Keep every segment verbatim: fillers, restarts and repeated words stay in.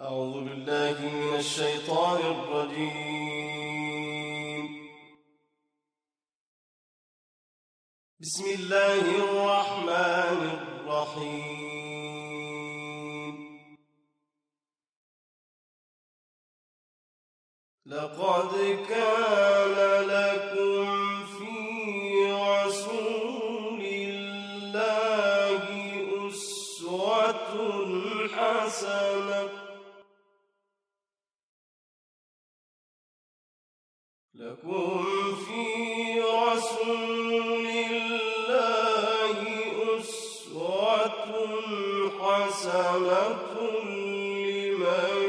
أعوذ بالله من الشيطان الرجيم. بسم الله الرحمن الرحيم. لقد كان لكم في رسول الله أسوة حسنة لكم في رسول الله أسوة حسنة لمن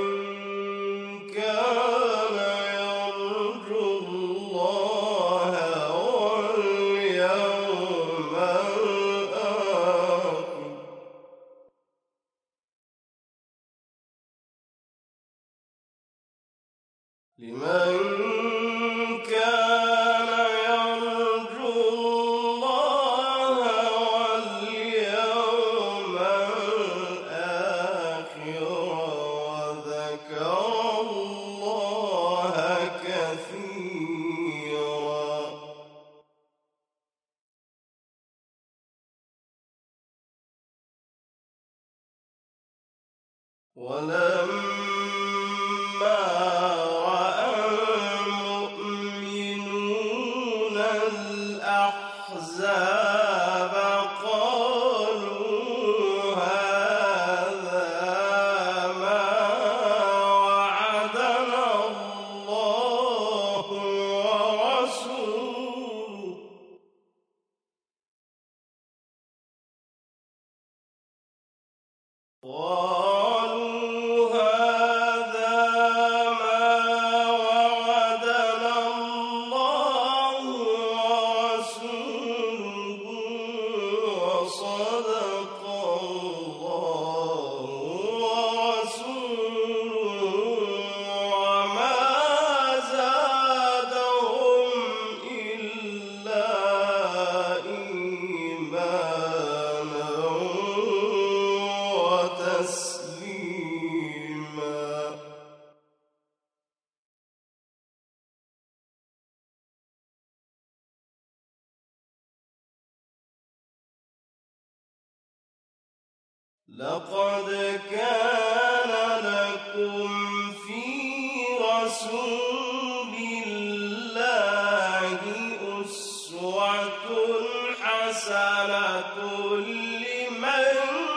كان يرجو الله واليوم الآخر لمن كان يرجو الله واليوم الآخر وذكر الله كثيرا. ولما الأحزاب قالوا هذا ما وعدنا الله ورسوله قالوا هذا ما وعدنا الله ورسوله وصدق الله ورسوله وما زادهم إلا إيمانا وتسليما. لقد كان لكم في رسول الله أسوة حسنة لمن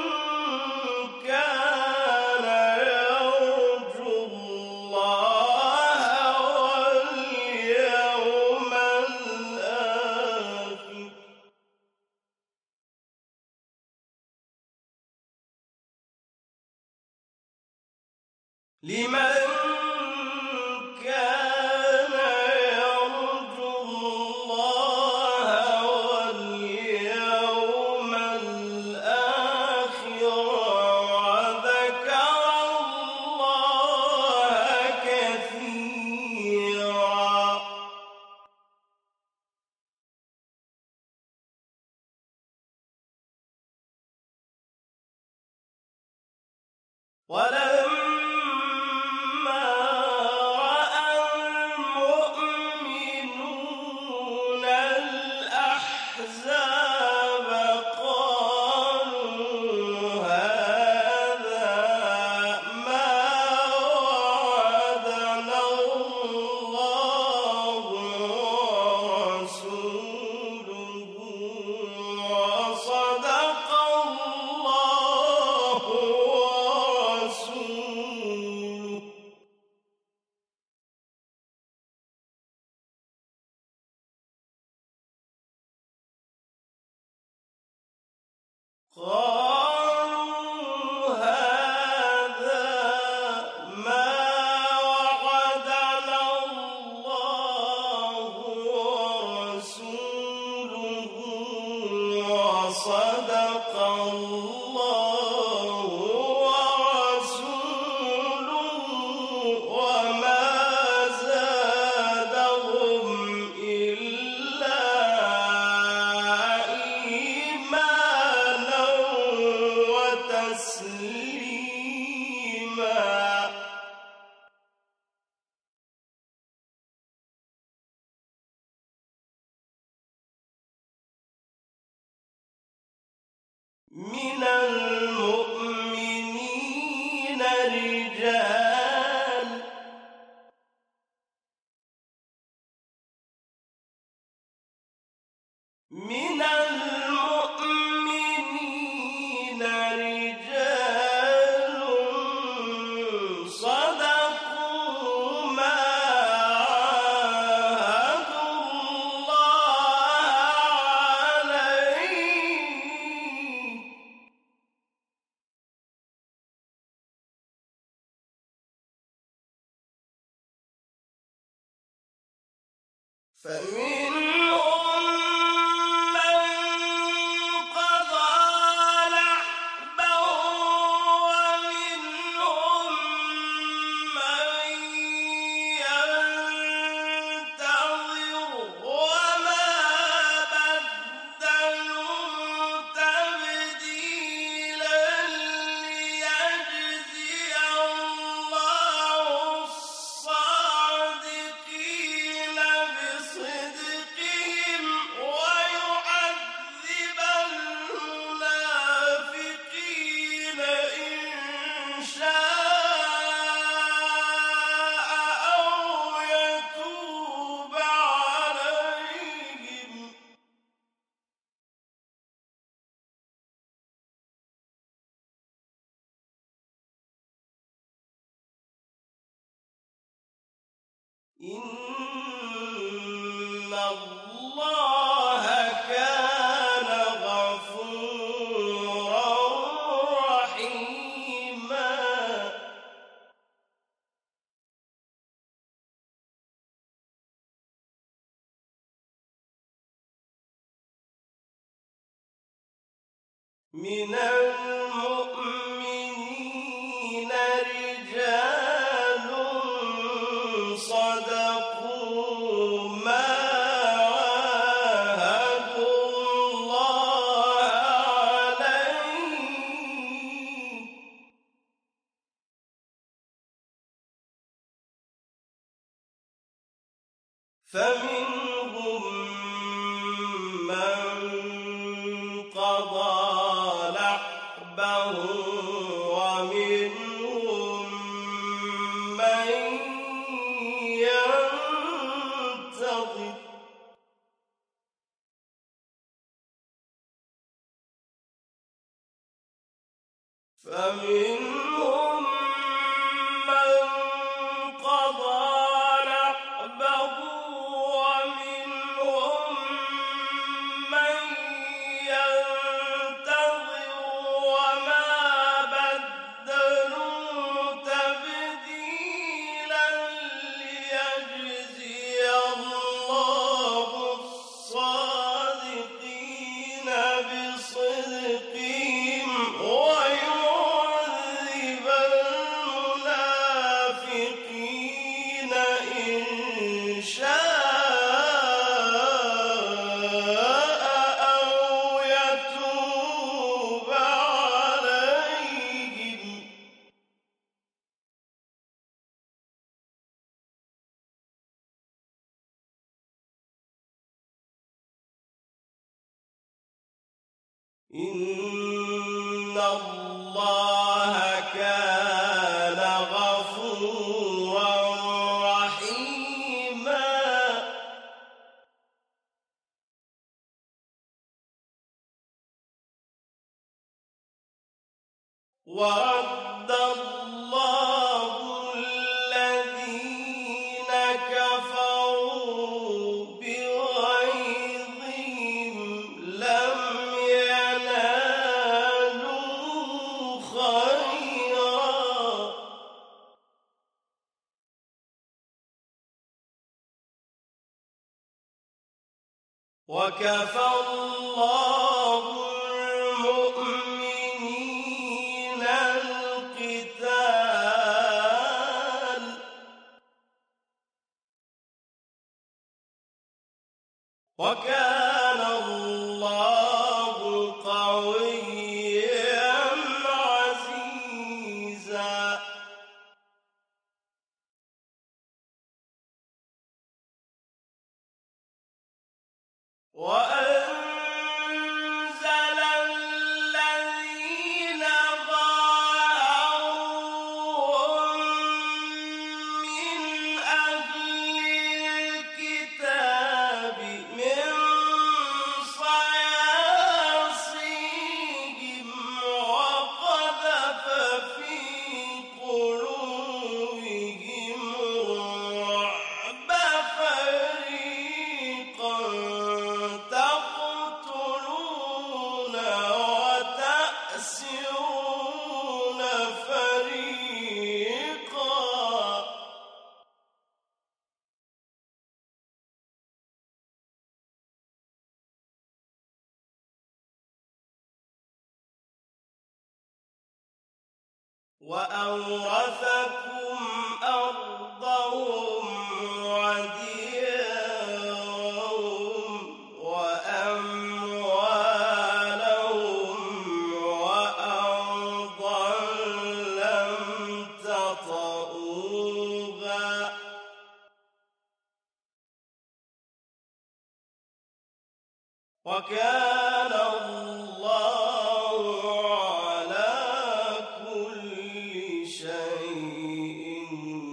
كان يرجو الله واليوم الآخر لمن كان يرجو الله واليوم الآخر وذكر الله كثيرا. ولما رأى المؤمنون الأحزاب قالوا هذا ما وعدنا الله ورسوله وصدق الله ورسوله قالوا هذا ما وعدنا الله ورسوله وصدق الله ورسوله وما زادهم إلا إيمانا وتسليما. من المؤمنين رجال من المؤمنين رجال صدقوا ما عاهدوا الله عليه فمنهم من قضى نحبه ومنهم من ينتظر وما بدلوا تبديلا ليجزي الله الصادقين بصدقهم ويعذب المنافقين إن شاء أو يتوب عليهم إن الله كان غفورا رحيما من المؤمنين رجال صدقوا ما عاهدوا الله عليه فمنهم من قضى نحبه ومنهم من ينتظر فمنهم من قضى نحبه ومنهم من ينتظر وما بدلوا تبديلا ليجزي الله الصادقين بصدقهم ويعذب المنافقين إن شاء أو يتوب عليهم إن الله كان غفورا رحيما ورد الله الذين كفروا بغيظهم لم ينالوا خيرا وكفى الله المؤمنين القتال وكان الله قويا عزيزا وأنزل وأورثكم أرضهم وديارهم وأموالهم وأرضا لم تطئوها وكان الله على كل شيء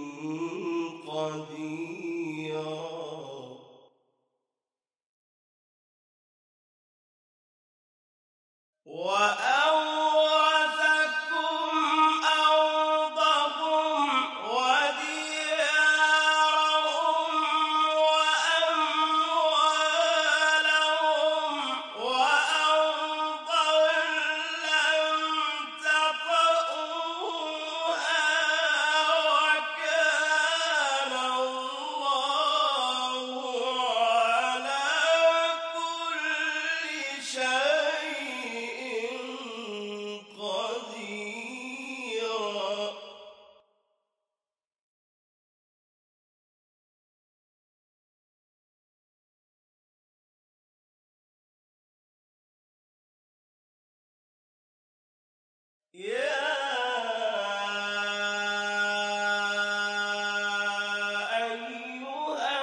قديرا. وأورثكم أرضهم وديارهم وأموالهم وأرضا لم تطئوها وكان الله على كل شيء قديرا. يا أيها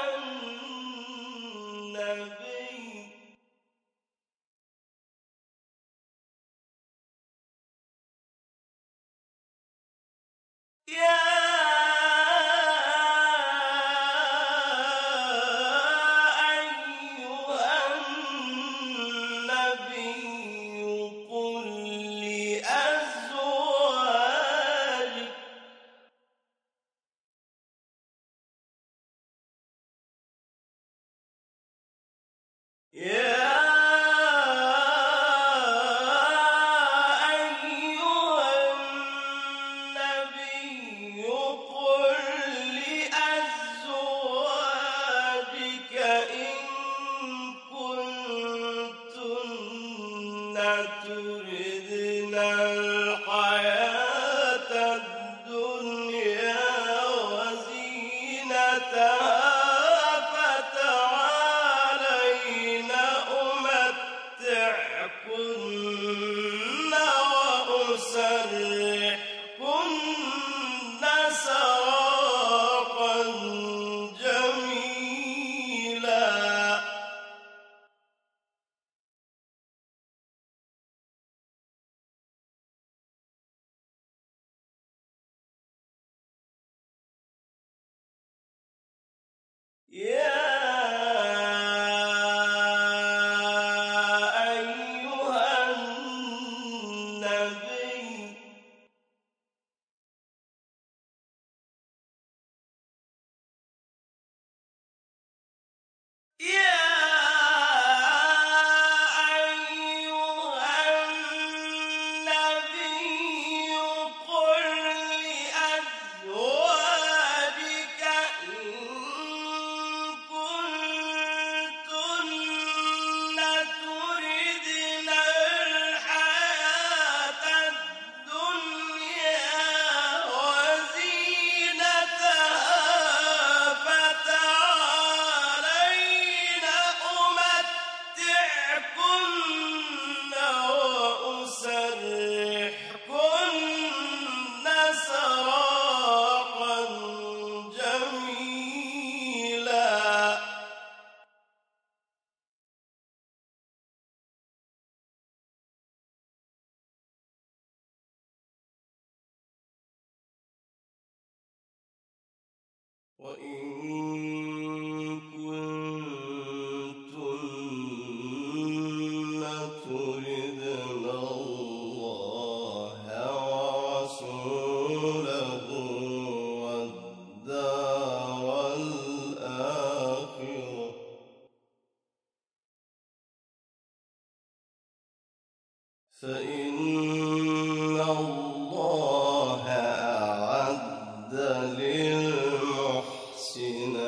النبي يا أيها النبي قل لأزواجك يا أيها النبي قل لأزواجك إن كنتن تردن الحياة الدنيا وزينتها فتعالين أمتعكن وأسرحكن سراحا جميلا. يا أيها النبي يا أيها النبي قل لأزواجك إن كنتن تردن الحياة الدنيا وزينتها فتعالين أمتعكن وأسرحكن سراحا جميلا. وإن كنتن تردن الله ورسوله والدار الآخرة فإن الله أعد للمحسنين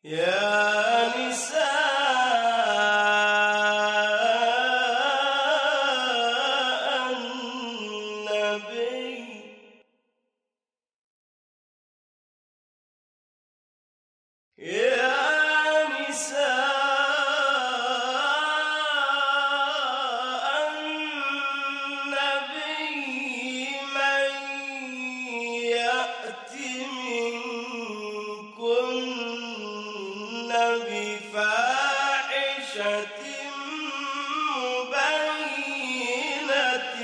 يا نساء النبي يا نساء النبي من يأت منكن بفاحشة مبينة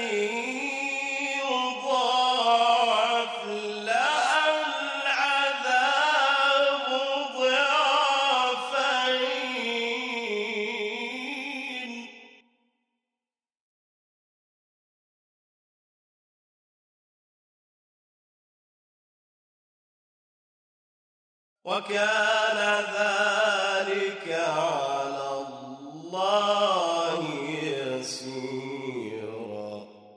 يضاعف لها العذاب ضعفين وكان ذلك على الله يسيرا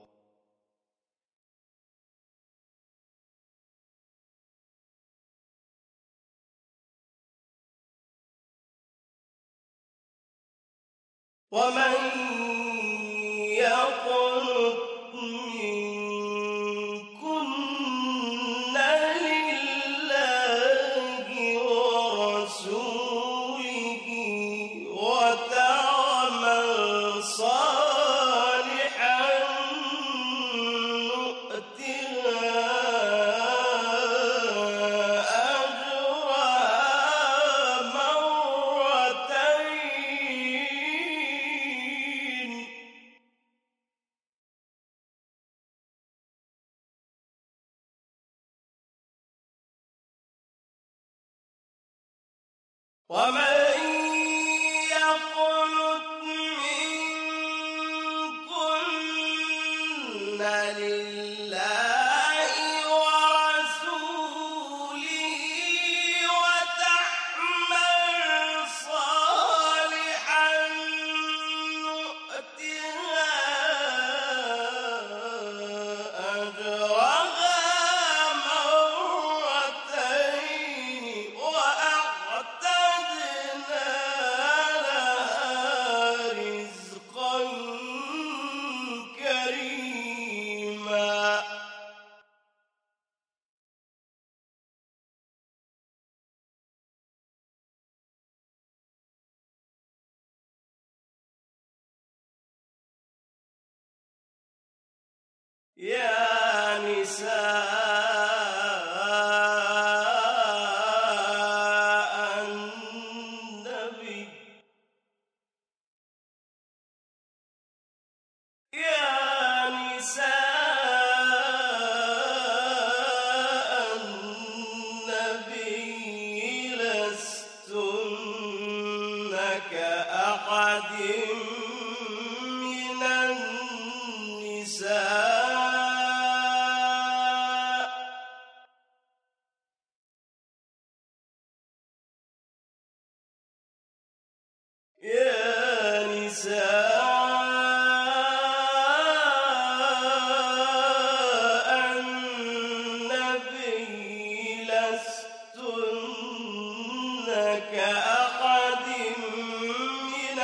ومن يقنت منكن لله ورسوله وتعمل صالحا نؤتها أجرها مرتين ومن يقنت منكن لله ورسوله وتعمل صالحا نؤتها أجرها مرتين وأعتدنا لها رزقا كريما يا نساء النبي يا نساء النبي لستن كأحد من النساء يا نساء النبي لستن كأحد من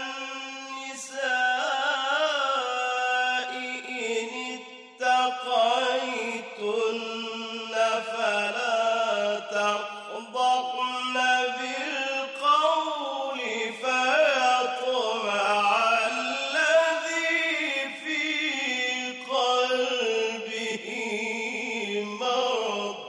النساء إن اتقيتن فلا تخضعن بالقول فيطمع الذي في قلبه مرض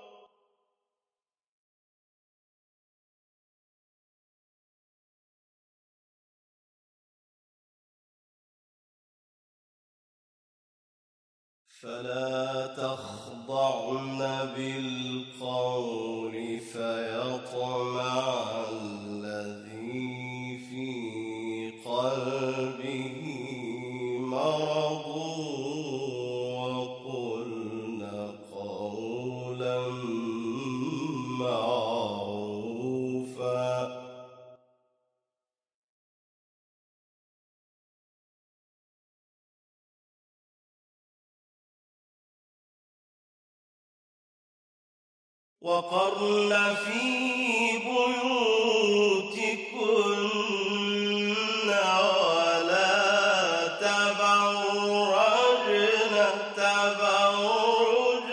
فلا تخضعن بالقول فيطمع الذي في قلبه مرض وقلن قولا معروفا وقرن في بيوتكن ولا تبرجن تبرج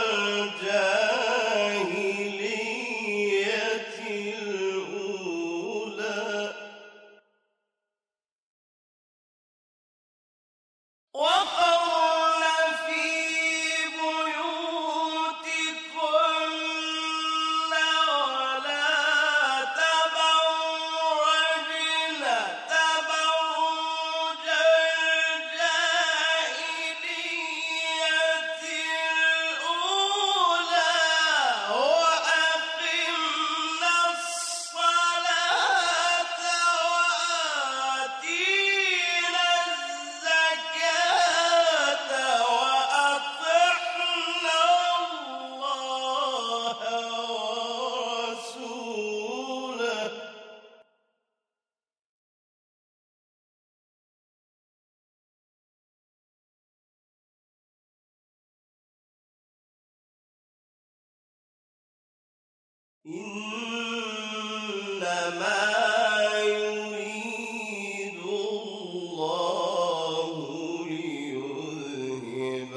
الجاهلية الأولى وقرن في بيوتكن ولا تبرجن تبرج الجاهلية الأولى وأقمنا الصلاة وآتينا الزكاة وأطعنا الله ورسوله إنما يريد الله ليذهب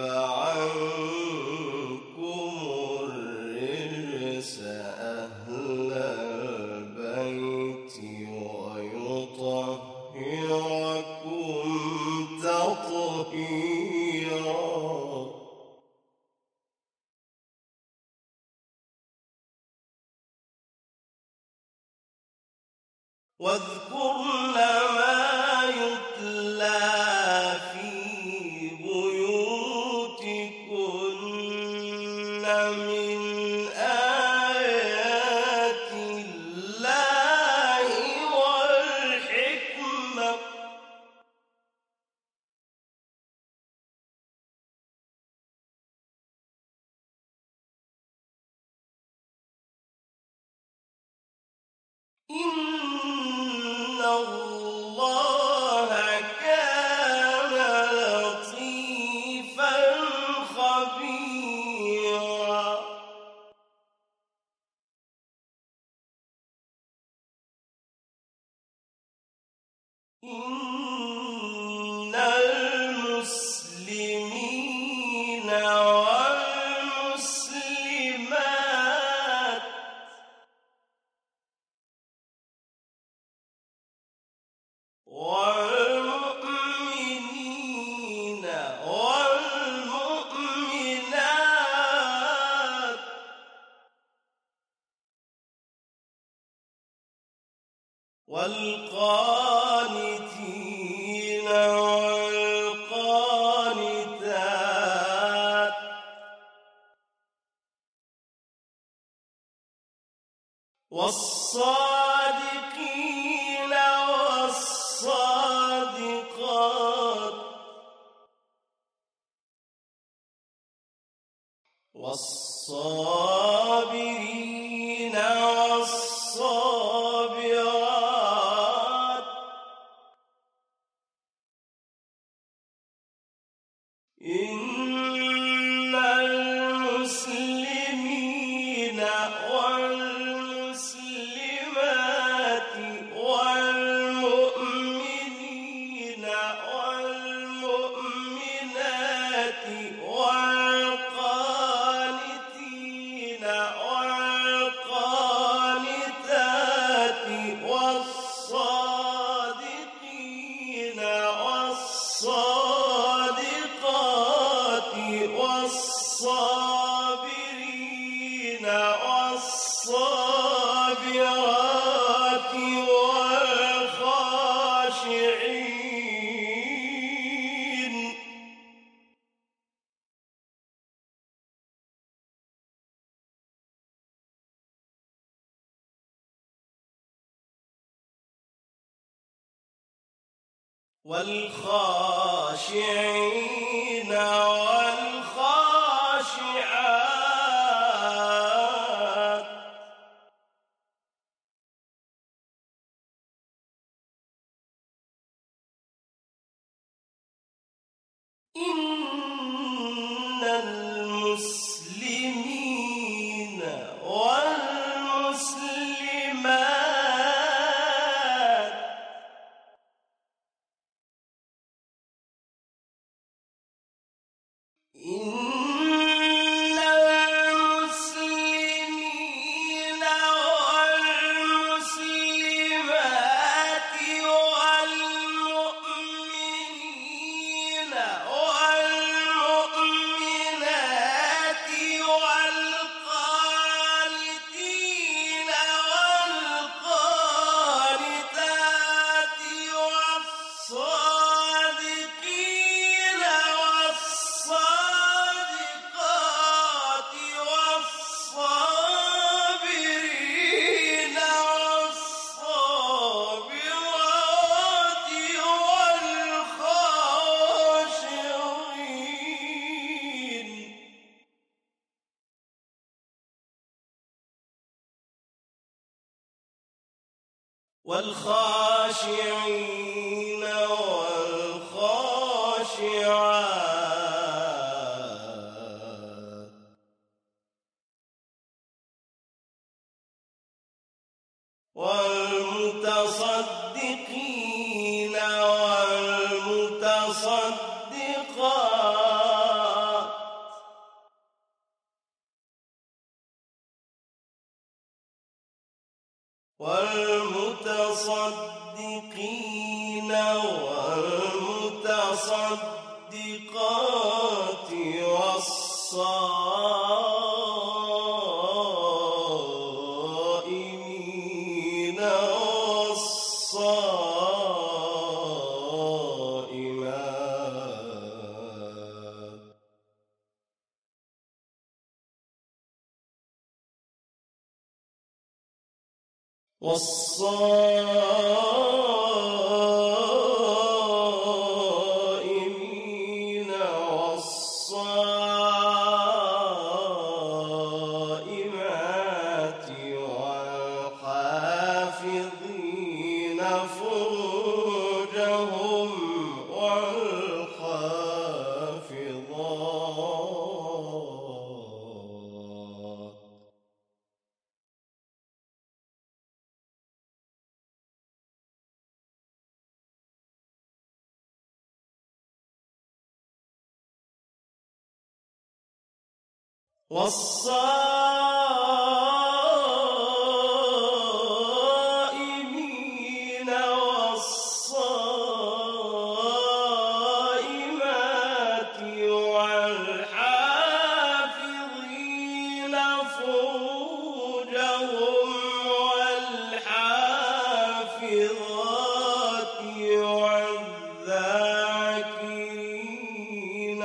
عنكم الرجس أهل البيت ويطهركم تطهيرا واذكرن ما يتلى في بيوتكن من آيات الله والحكمة إن الله كان لطيفا خبيرا إن المسلمين والمسلمات والمؤمنين والمؤمنات والقانتين والقانتات والصادقين والصادقات والصابرين والصابرات إن المسلمين والمسلمات والمؤمنين والمؤمنات والقانتين والقانتات والصادقين والصادقات والصابرين والصابرات والخاشعين والخاشعين والخاشعات إن المسلمين إن المسلمين والمسلمات والمؤمنين والمؤمنات والقانتين والقانتات والصادقين والصادقات والصابرين والصابرات والخاشعين والخاشعين والخاشعات والمتصدقين والمتصدقات والمتصدقين والمتصدقات والصائمين والصائمات والصائمين والصائمات والحافظين فروجهم والحافظات والصائمين والصائمات والحافظين فروجهم والحافظات والذاكرين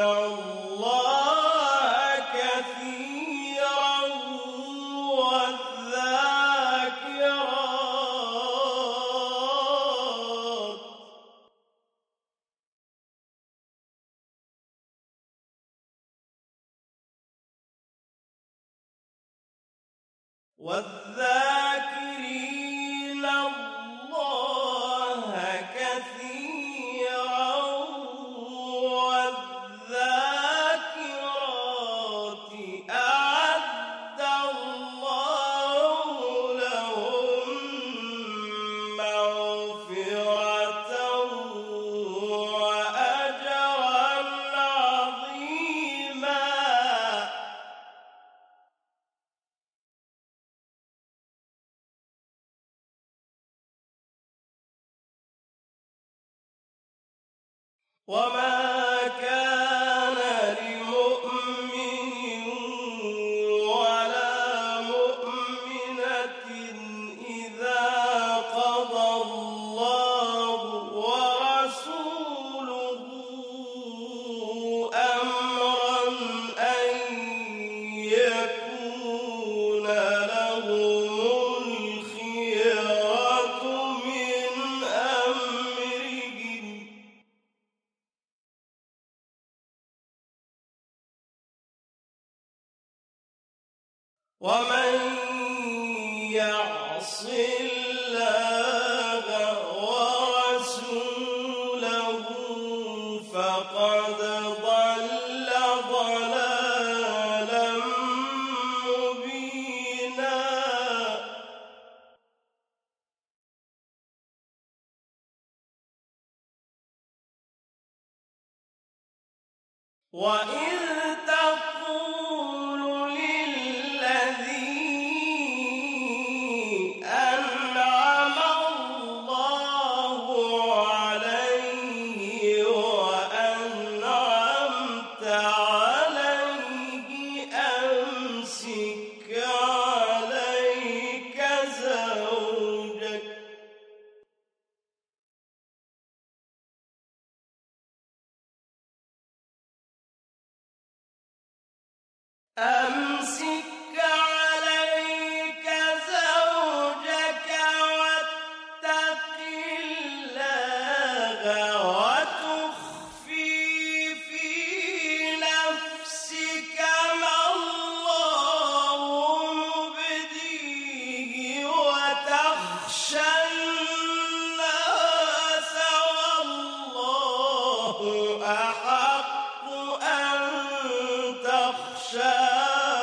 الله كثيرا والذاكرات والذاكرين الله كثيرا والذاكرات أعد الله لهم مغفرة وأجرا عظيما وما كان لمؤمن ولا مؤمنة إذا قضى الله ورسوله أمرا أن يكون لهم الخيرة من أمرهم ومن يعص الله ورسوله فقد ضل ضلالا مبينا وإن أمسك عليك زوجك واتق الله وتخفي في نفسك ما الله مبديه وتخشى الناس والله أحق أن تخشاه.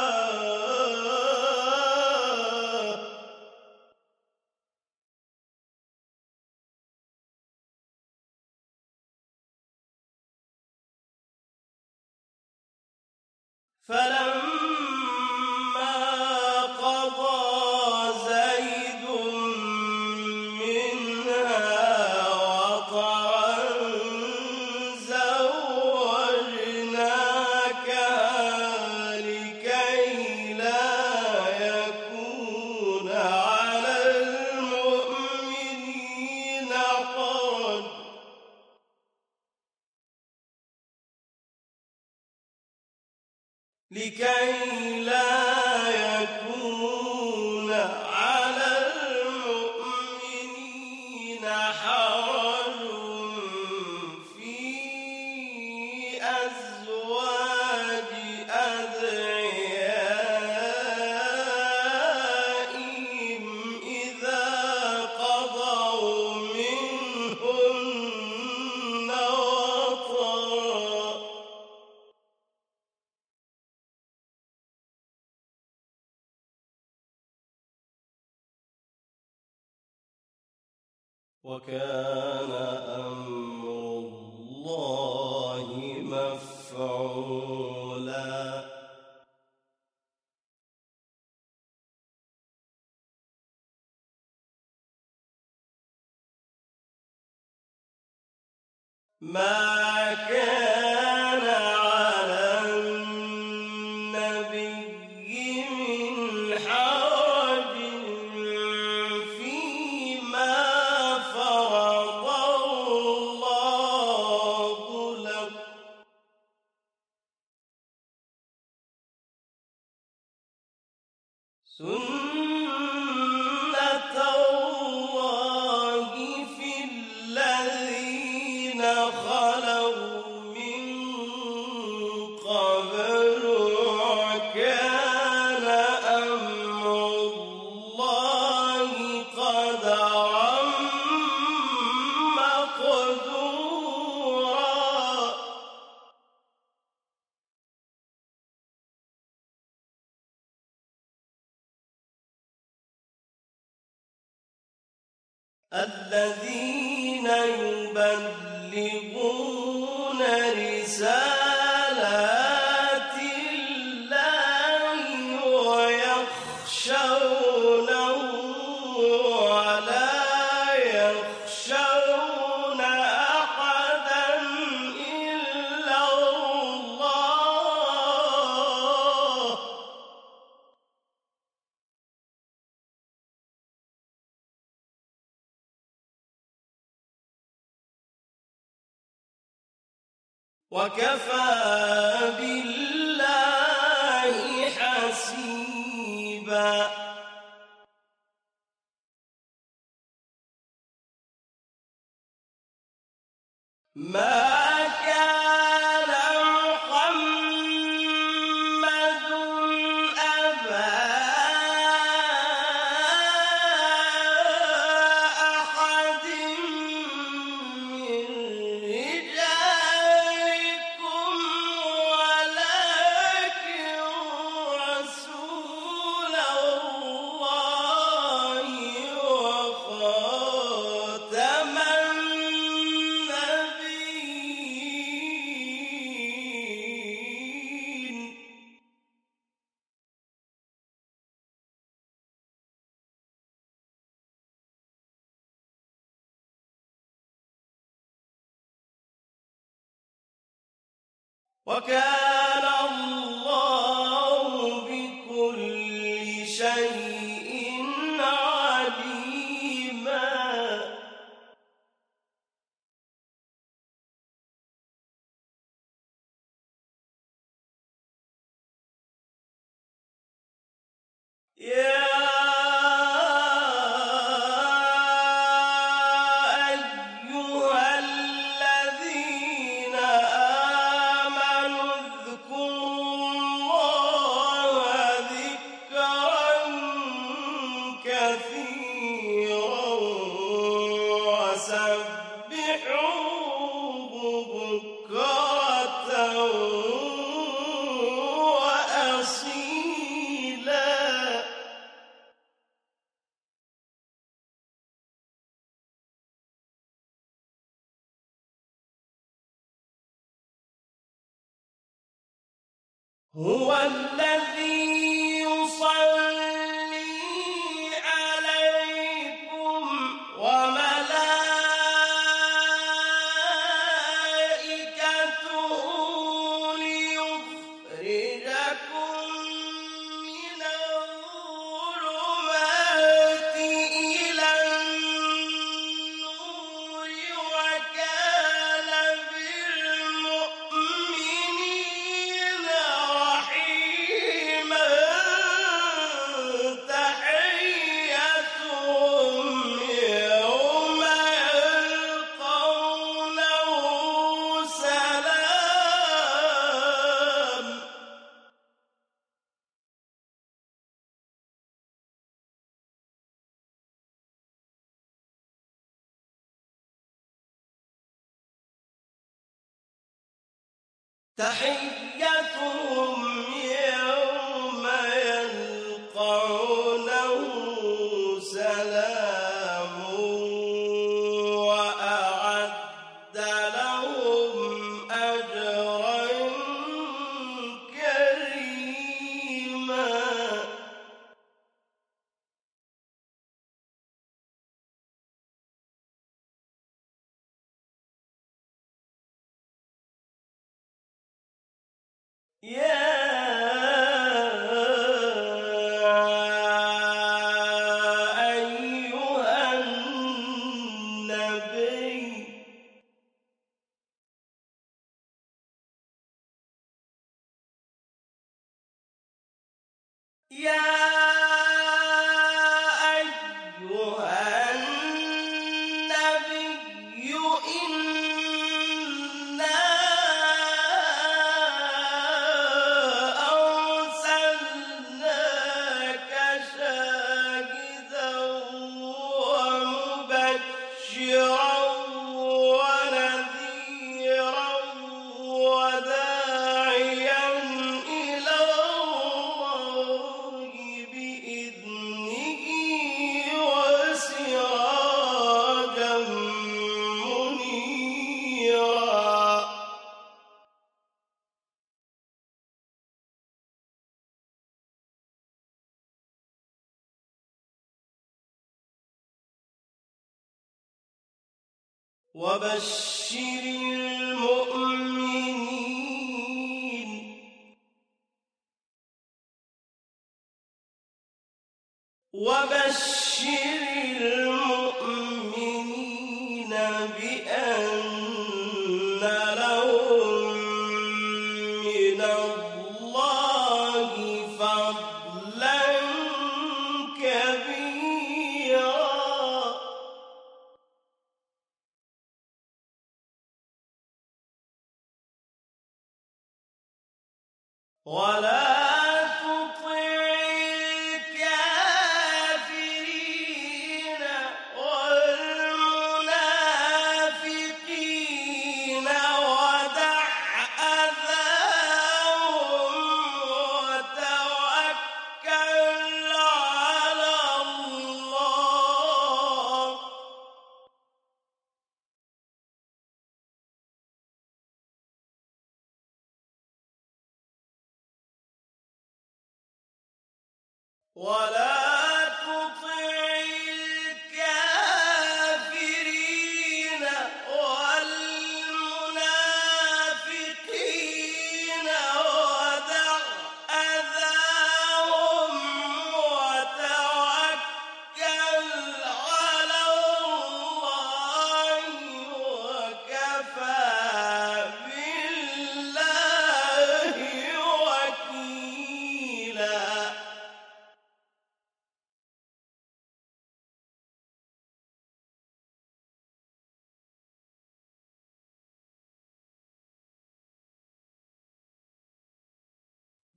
فلما قضى زيد منها وطرا زوجناكها لكي لا يكون على المؤمنين حرج لكي لا يكون على المؤمنين حرج في أزواج أدعيائهم إذا قضوا منهن وطرا. وكان أمر الله مفعولا. ما كان على النبي من حرج فيما فرض الله له سنة الله في الذين خلوا من قبل وكان أمر الله قدرا مقدورا. الذين يبلغون رسالات الله ويخشونه ولا يخشون أحدا إلا الله. وكفى بالله حسيبا. ما كان محمد أبا أحد من رجالكم ولكن رسول الله وخاتم النبيين. وكان الله بكل شيء عليما. يا أيها الذين آمنوا اذكروا الله ذكرا كثيرا وسبحوه بكرة وأصيلا. هو الذي يصلي عليكم وملائكته ليخرجكم من الظلمات إلى النور وكان بالمؤمنين رحيما. تحيتهم يوم يلقونه سلام. تحيتهم يوم يلقونه سلام وأعد لهم أجرا كريما. يا أيها النبي يا أيها النبي إنا أرسلناك شاهدا ومبشرا ونذيرا وداعيا إلى الله بإذنه وسراجا منيرا. وبشر المؤمنين وبشر المؤمنين بأن لهم من الله فضلا كبيرا. ولا تطع الكافرين والمنافقين ودع أذاهم وتوكل على الله. ولا تطع الكافرين والمنافقين ودع أذاهم وتوكل على الله وكفى بالله وكيلا.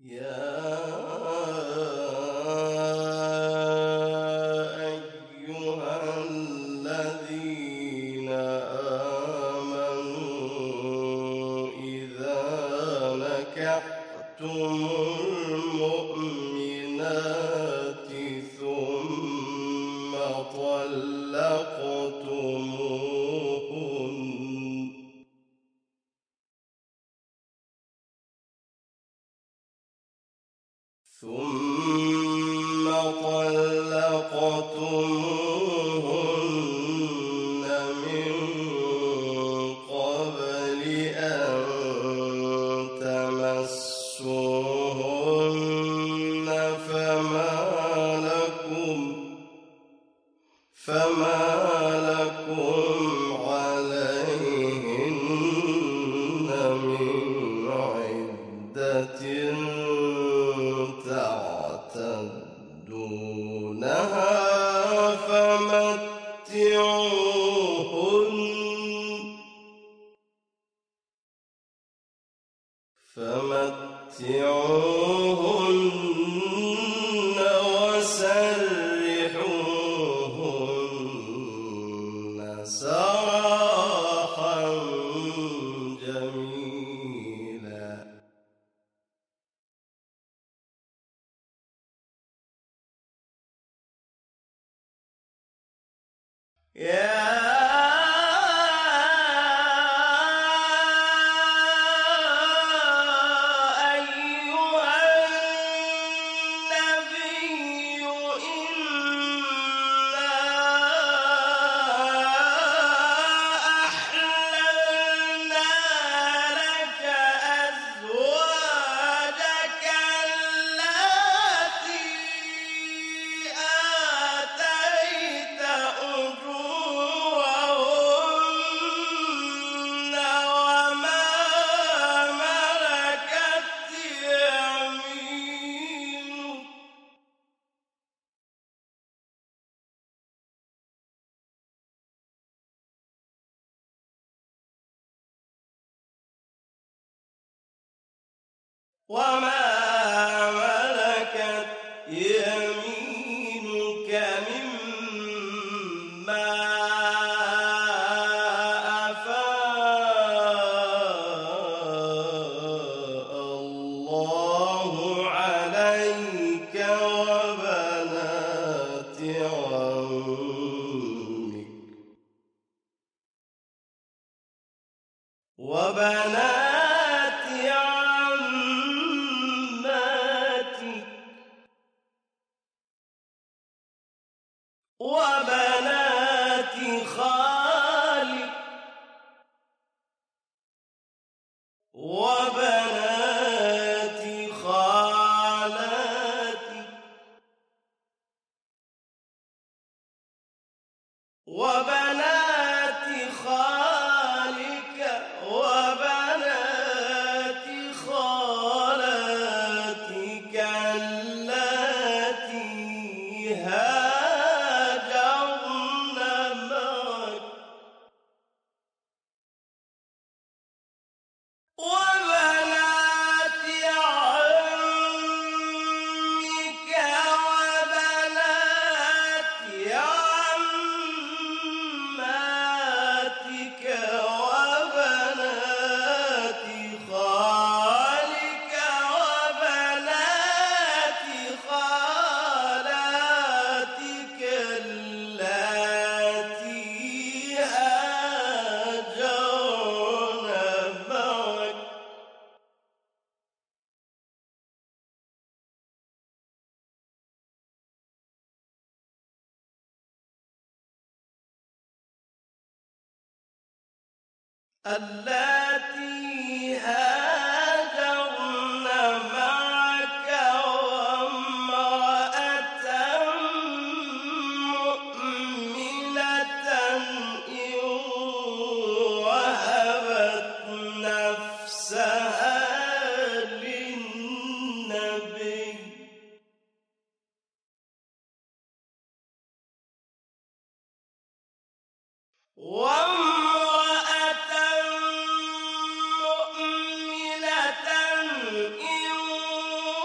يا أيها الذين آمنوا إذا نكحتم المؤمنات ثم طلقتموهن ثم طلقتموهن من قبل أن تمسوهن فما لكم فما لكم عليهن من عدة تعتدونها فمتعوهن فمتعوهن وسرحوهن سراحا جميلا. يا أيها النبي إنا أحللنا لك أزواجك اللاتي آتيت أجورهن وما ملكت يمينك وما ملكت يمينك مما أفاء الله عليك وبنات عمك وبنات عماتك وبنات خالك وبنات خالاتك وبنات خالك وبنات خالاتك اللاتي هاجرن معك وبنات عمك وبنات عماتك وبنات خالك وبنات خالاتك اللاتي هاجرن معك اللاتي هاجرن معك وامرأة مؤمنة إن وهبت نفسها للنبي وامرأة مؤمنة إن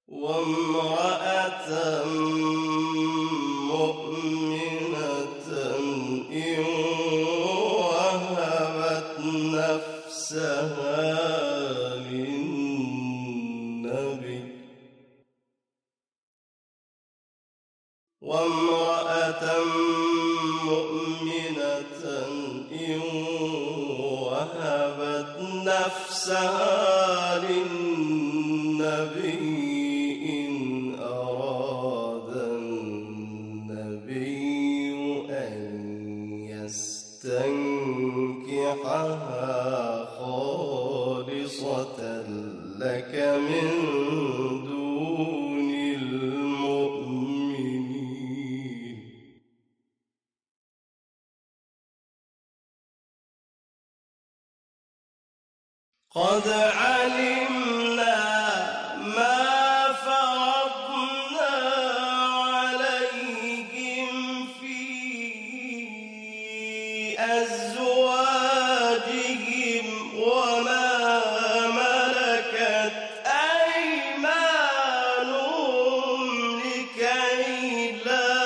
وامرأة مؤمنة إن وهبت نفسها للنبي وامرأة مؤمنة إن وهبت نفسها للنبي إن أراد النبي أن يستنكحها خالصة لك من دون المؤمنين قد علمنا ما فرضنا عليهم في أزواجهم وما ملكت أيمانهم لكي لا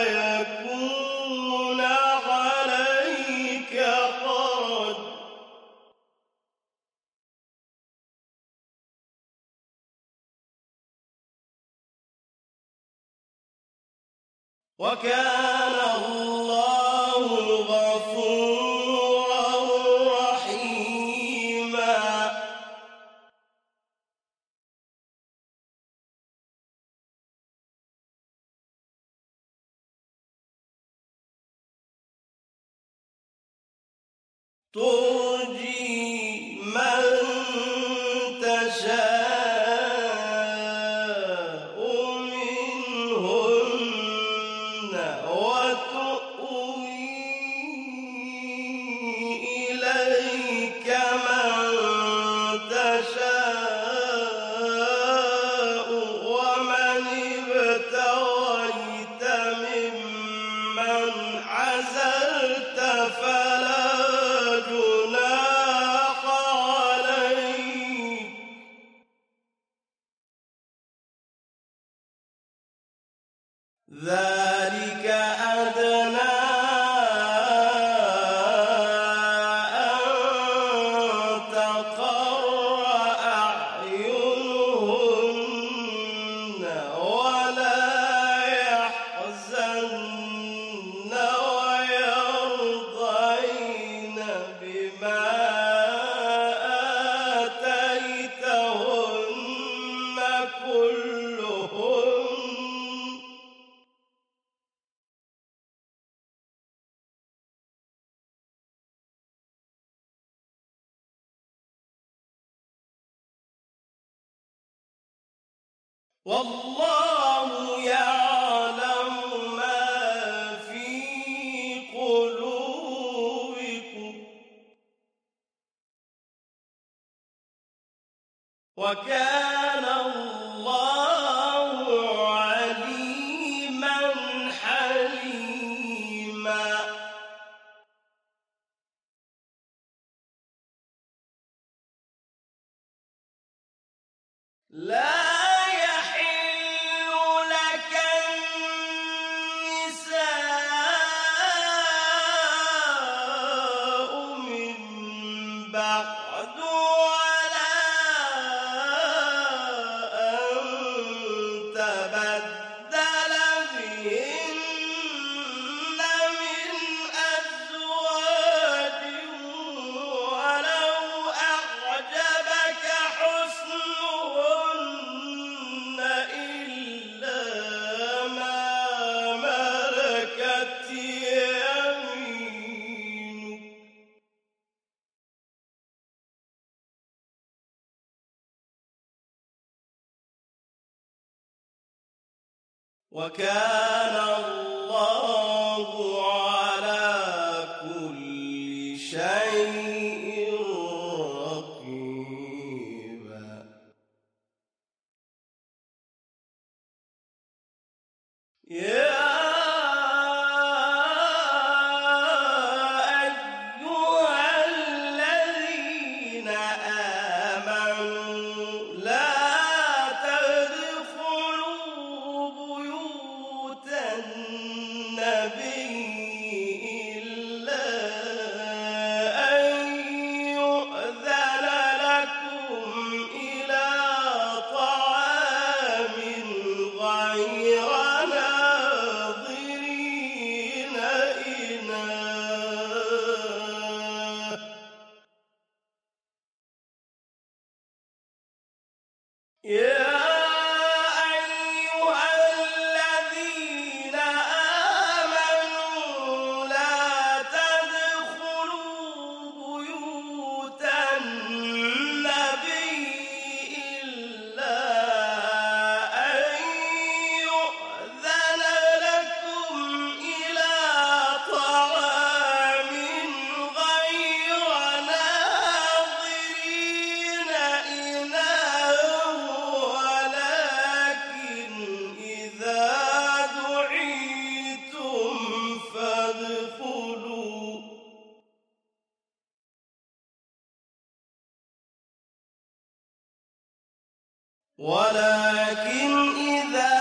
يكون عليك حرج وكان الله غفورا رحيما ترجي من تشاء منهن وتؤوي إليك من تشاء ومن ابتغيت ممن عزلت فلا جناح عليك ذلك أدنى أن تقر أعينهن ولا يحزن ويرضين بما آتيتهن كلهن والله يعلم ما في قلوبكم وكان الله عليما حليما لا بعد ولا أن تبدل بهن من أزواج ولو أعجبك حسنهن إلا ما ملكت يمينك وكان الله على كل شيء رقيبا يا أيها الذين آمنوا لا تدخلوا يا أيها الذين آمنوا لا تدخلوا بيوت النبي إلا أن يؤذن لكم إلى طعام غير ناظرين إناه ولكن إذا دعيتم فادخلوا ولكن إذا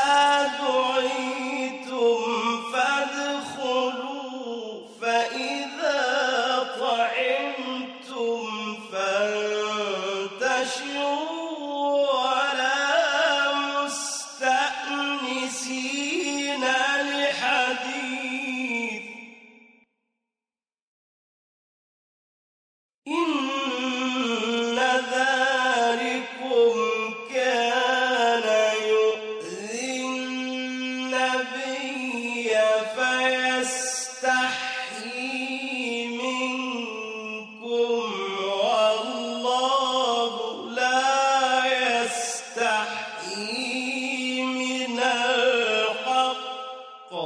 دعيتم فادخلوا فإذا طعمتم فانتشروا ولا مستأنسين لحديث إن ذلكم كان يؤذي النبي فيستحيي منكم والله لا يستحيي من الحق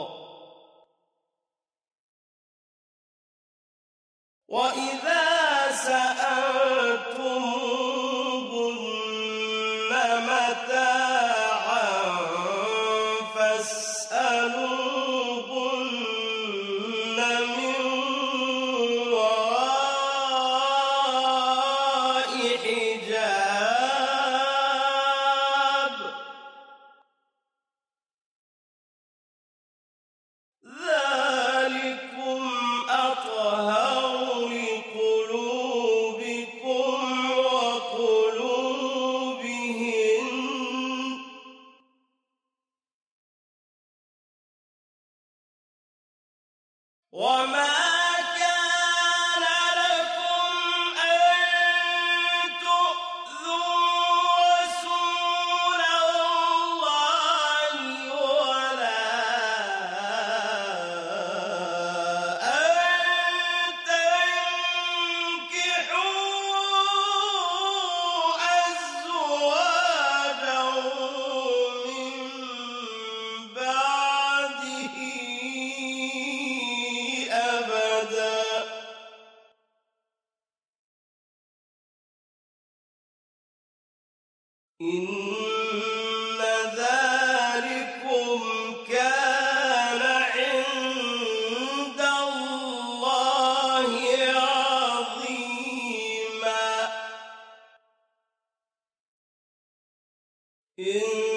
وإذا سألتموهن متاعا فاسألوهن من وراء حجاب ذلكم أطهر لقلوبكم وقلوبهن وما كان لكم أن تؤذوا رسول الله ولا أن تنكحوا أزواجه من بعده أبدا إن ذلكم كان عند الله عظيما إن